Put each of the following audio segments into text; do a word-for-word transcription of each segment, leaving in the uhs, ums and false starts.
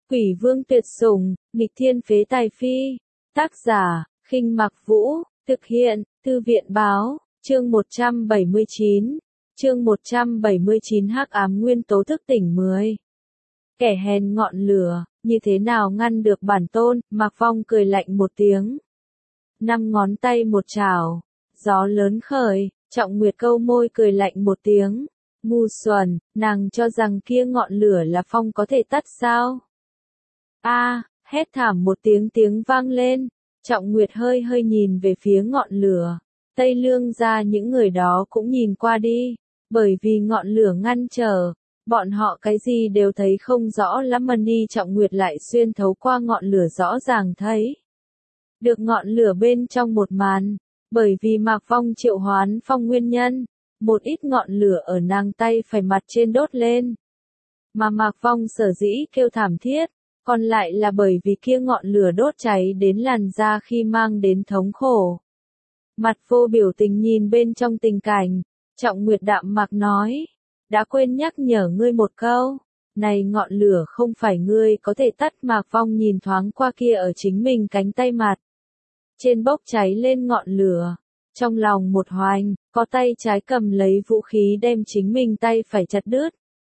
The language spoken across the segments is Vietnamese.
Quỷ vương tuyệt sủng, nghịch thiên phế tài phi. Tác giả, Khinh Mặc Vũ, thực hiện, Thư viện báo, chương một trăm bảy mươi chín. Chương một trăm bảy mươi chín Hắc ám nguyên tố thức tỉnh mười. Kẻ hèn ngọn lửa, như thế nào ngăn được bản tôn, Mạc Phong cười lạnh một tiếng. Năm ngón tay một chảo, gió lớn khởi, Trọng Nguyệt câu môi cười lạnh một tiếng. Ngu xuẩn, nàng cho rằng kia ngọn lửa là phong có thể tắt sao? A, hét thảm một tiếng tiếng vang lên, Trọng Nguyệt hơi hơi nhìn về phía ngọn lửa. Tây Lương gia những người đó cũng nhìn qua đi, bởi vì ngọn lửa ngăn trở, bọn họ cái gì đều thấy không rõ lắm mà đi Trọng Nguyệt lại xuyên thấu qua ngọn lửa rõ ràng thấy. Được ngọn lửa bên trong một màn, bởi vì Mạc Phong triệu hoán phong nguyên nhân, một ít ngọn lửa ở nàng tay phải mặt trên đốt lên. Mà Mạc Phong sở dĩ kêu thảm thiết, còn lại là bởi vì kia ngọn lửa đốt cháy đến làn da khi mang đến thống khổ. Mặt vô biểu tình nhìn bên trong tình cảnh, Trọng Nguyệt đạm mạc nói, đã quên nhắc nhở ngươi một câu, này ngọn lửa không phải ngươi có thể tắt. Mạc Phong nhìn thoáng qua kia ở chính mình cánh tay mặt. Trên bốc cháy lên ngọn lửa, trong lòng một hoành, có tay trái cầm lấy vũ khí đem chính mình tay phải chặt đứt.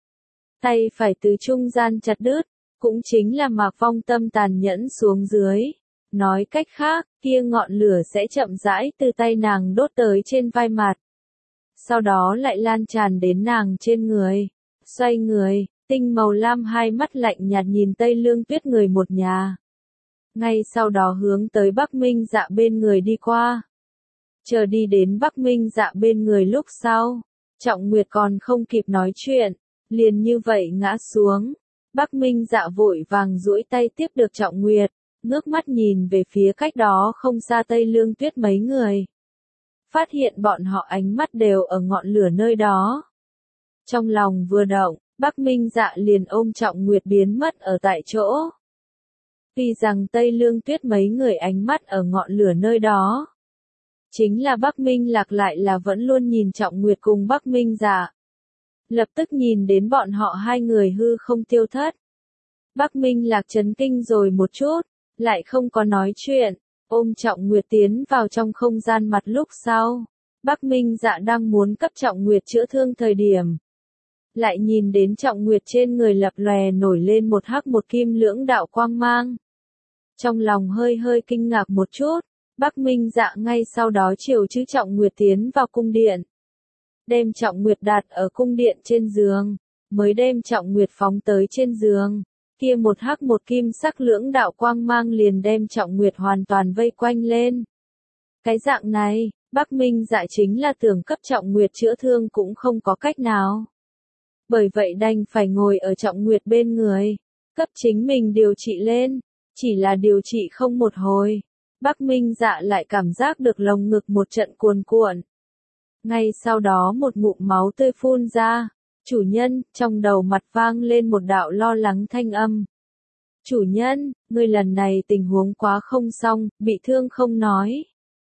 Tay phải từ trung gian chặt đứt, cũng chính là Mạc Phong tâm tàn nhẫn xuống dưới. Nói cách khác, kia ngọn lửa sẽ chậm rãi từ tay nàng đốt tới trên vai mặt. Sau đó lại lan tràn đến nàng trên người. Xoay người, tinh màu lam hai mắt lạnh nhạt nhìn Tây Lương Tuyết người một nhà. Ngay sau đó hướng tới Bắc Minh Dạ bên người đi qua. Chờ đi đến Bắc Minh Dạ bên người lúc sau, Trọng Nguyệt còn không kịp nói chuyện, liền như vậy ngã xuống. Bắc Minh Dạ vội vàng duỗi tay tiếp được Trọng Nguyệt, ngước mắt nhìn về phía cách đó không xa Tây Lương Tuyết mấy người. Phát hiện bọn họ ánh mắt đều ở ngọn lửa nơi đó. Trong lòng vừa động, Bắc Minh Dạ liền ôm Trọng Nguyệt biến mất ở tại chỗ. Tuy rằng Tây Lương Tuyết mấy người ánh mắt ở ngọn lửa nơi đó, chính là Bắc Minh Lạc lại là vẫn luôn nhìn Trọng Nguyệt cùng Bắc Minh Dạ. Lập tức nhìn đến bọn họ hai người hư không tiêu thất. Bắc Minh Lạc chấn kinh rồi một chút, lại không có nói chuyện, ôm Trọng Nguyệt tiến vào trong không gian mặt lúc sau. Bắc Minh Dạ đang muốn cấp Trọng Nguyệt chữa thương thời điểm. Lại nhìn đến Trọng Nguyệt trên người lập lòe nổi lên một hắc một kim lưỡng đạo quang mang. Trong lòng hơi hơi kinh ngạc một chút, Bắc Minh Dạ ngay sau đó chiều chứ Trọng Nguyệt tiến vào cung điện. Đem Trọng Nguyệt đặt ở cung điện trên giường, mới đem Trọng Nguyệt phóng tới trên giường. Kia một hắc một kim sắc lưỡng đạo quang mang liền đem Trọng Nguyệt hoàn toàn vây quanh lên. Cái dạng này, Bắc Minh Dạ chính là tưởng cấp Trọng Nguyệt chữa thương cũng không có cách nào. Bởi vậy đành phải ngồi ở Trọng Nguyệt bên người, cấp chính mình điều trị lên, chỉ là điều trị không một hồi. Bắc Minh Dạ lại cảm giác được lồng ngực một trận cuồn cuộn. Ngay sau đó một ngụm máu tươi phun ra. Chủ nhân, trong đầu mặt vang lên một đạo lo lắng thanh âm. Chủ nhân, ngươi lần này tình huống quá không xong, bị thương không nói.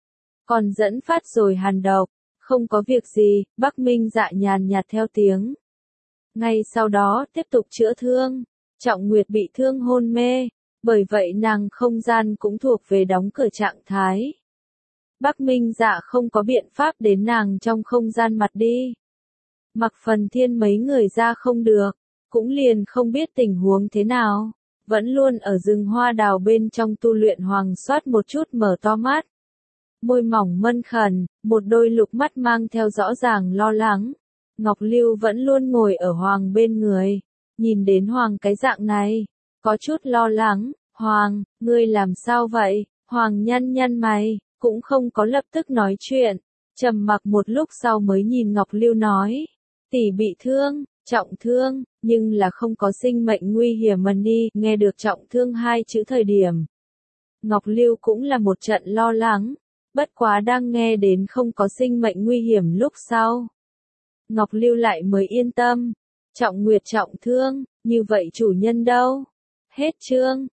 Còn dẫn phát rồi hàn độc, không có việc gì, Bắc Minh Dạ nhàn nhạt theo tiếng. Ngay sau đó tiếp tục chữa thương, Trọng Nguyệt bị thương hôn mê, bởi vậy nàng không gian cũng thuộc về đóng cửa trạng thái. Bắc Minh Dạ không có biện pháp đến nàng trong không gian mặt đi. Mặc Phần Thiên mấy người ra không được, cũng liền không biết tình huống thế nào, vẫn luôn ở rừng hoa đào bên trong tu luyện Hoàng Soát một chút mở to mắt. Môi mỏng mân khẩn, một đôi lục mắt mang theo rõ ràng lo lắng. Ngọc Lưu vẫn luôn ngồi ở Hoàng bên người, nhìn đến Hoàng cái dạng này, có chút lo lắng. Hoàng, ngươi làm sao vậy? Hoàng nhăn nhăn mày, cũng không có lập tức nói chuyện, trầm mặc một lúc sau mới nhìn Ngọc Lưu nói. Tỷ bị thương, trọng thương, nhưng là không có sinh mệnh nguy hiểm mà đi. Nghe được trọng thương hai chữ thời điểm, Ngọc Lưu cũng là một trận lo lắng, bất quá đang nghe đến không có sinh mệnh nguy hiểm lúc sau. Ngọc Lưu lại mới yên tâm. Trọng Nguyệt trọng thương, như vậy chủ nhân đâu? Hết chương.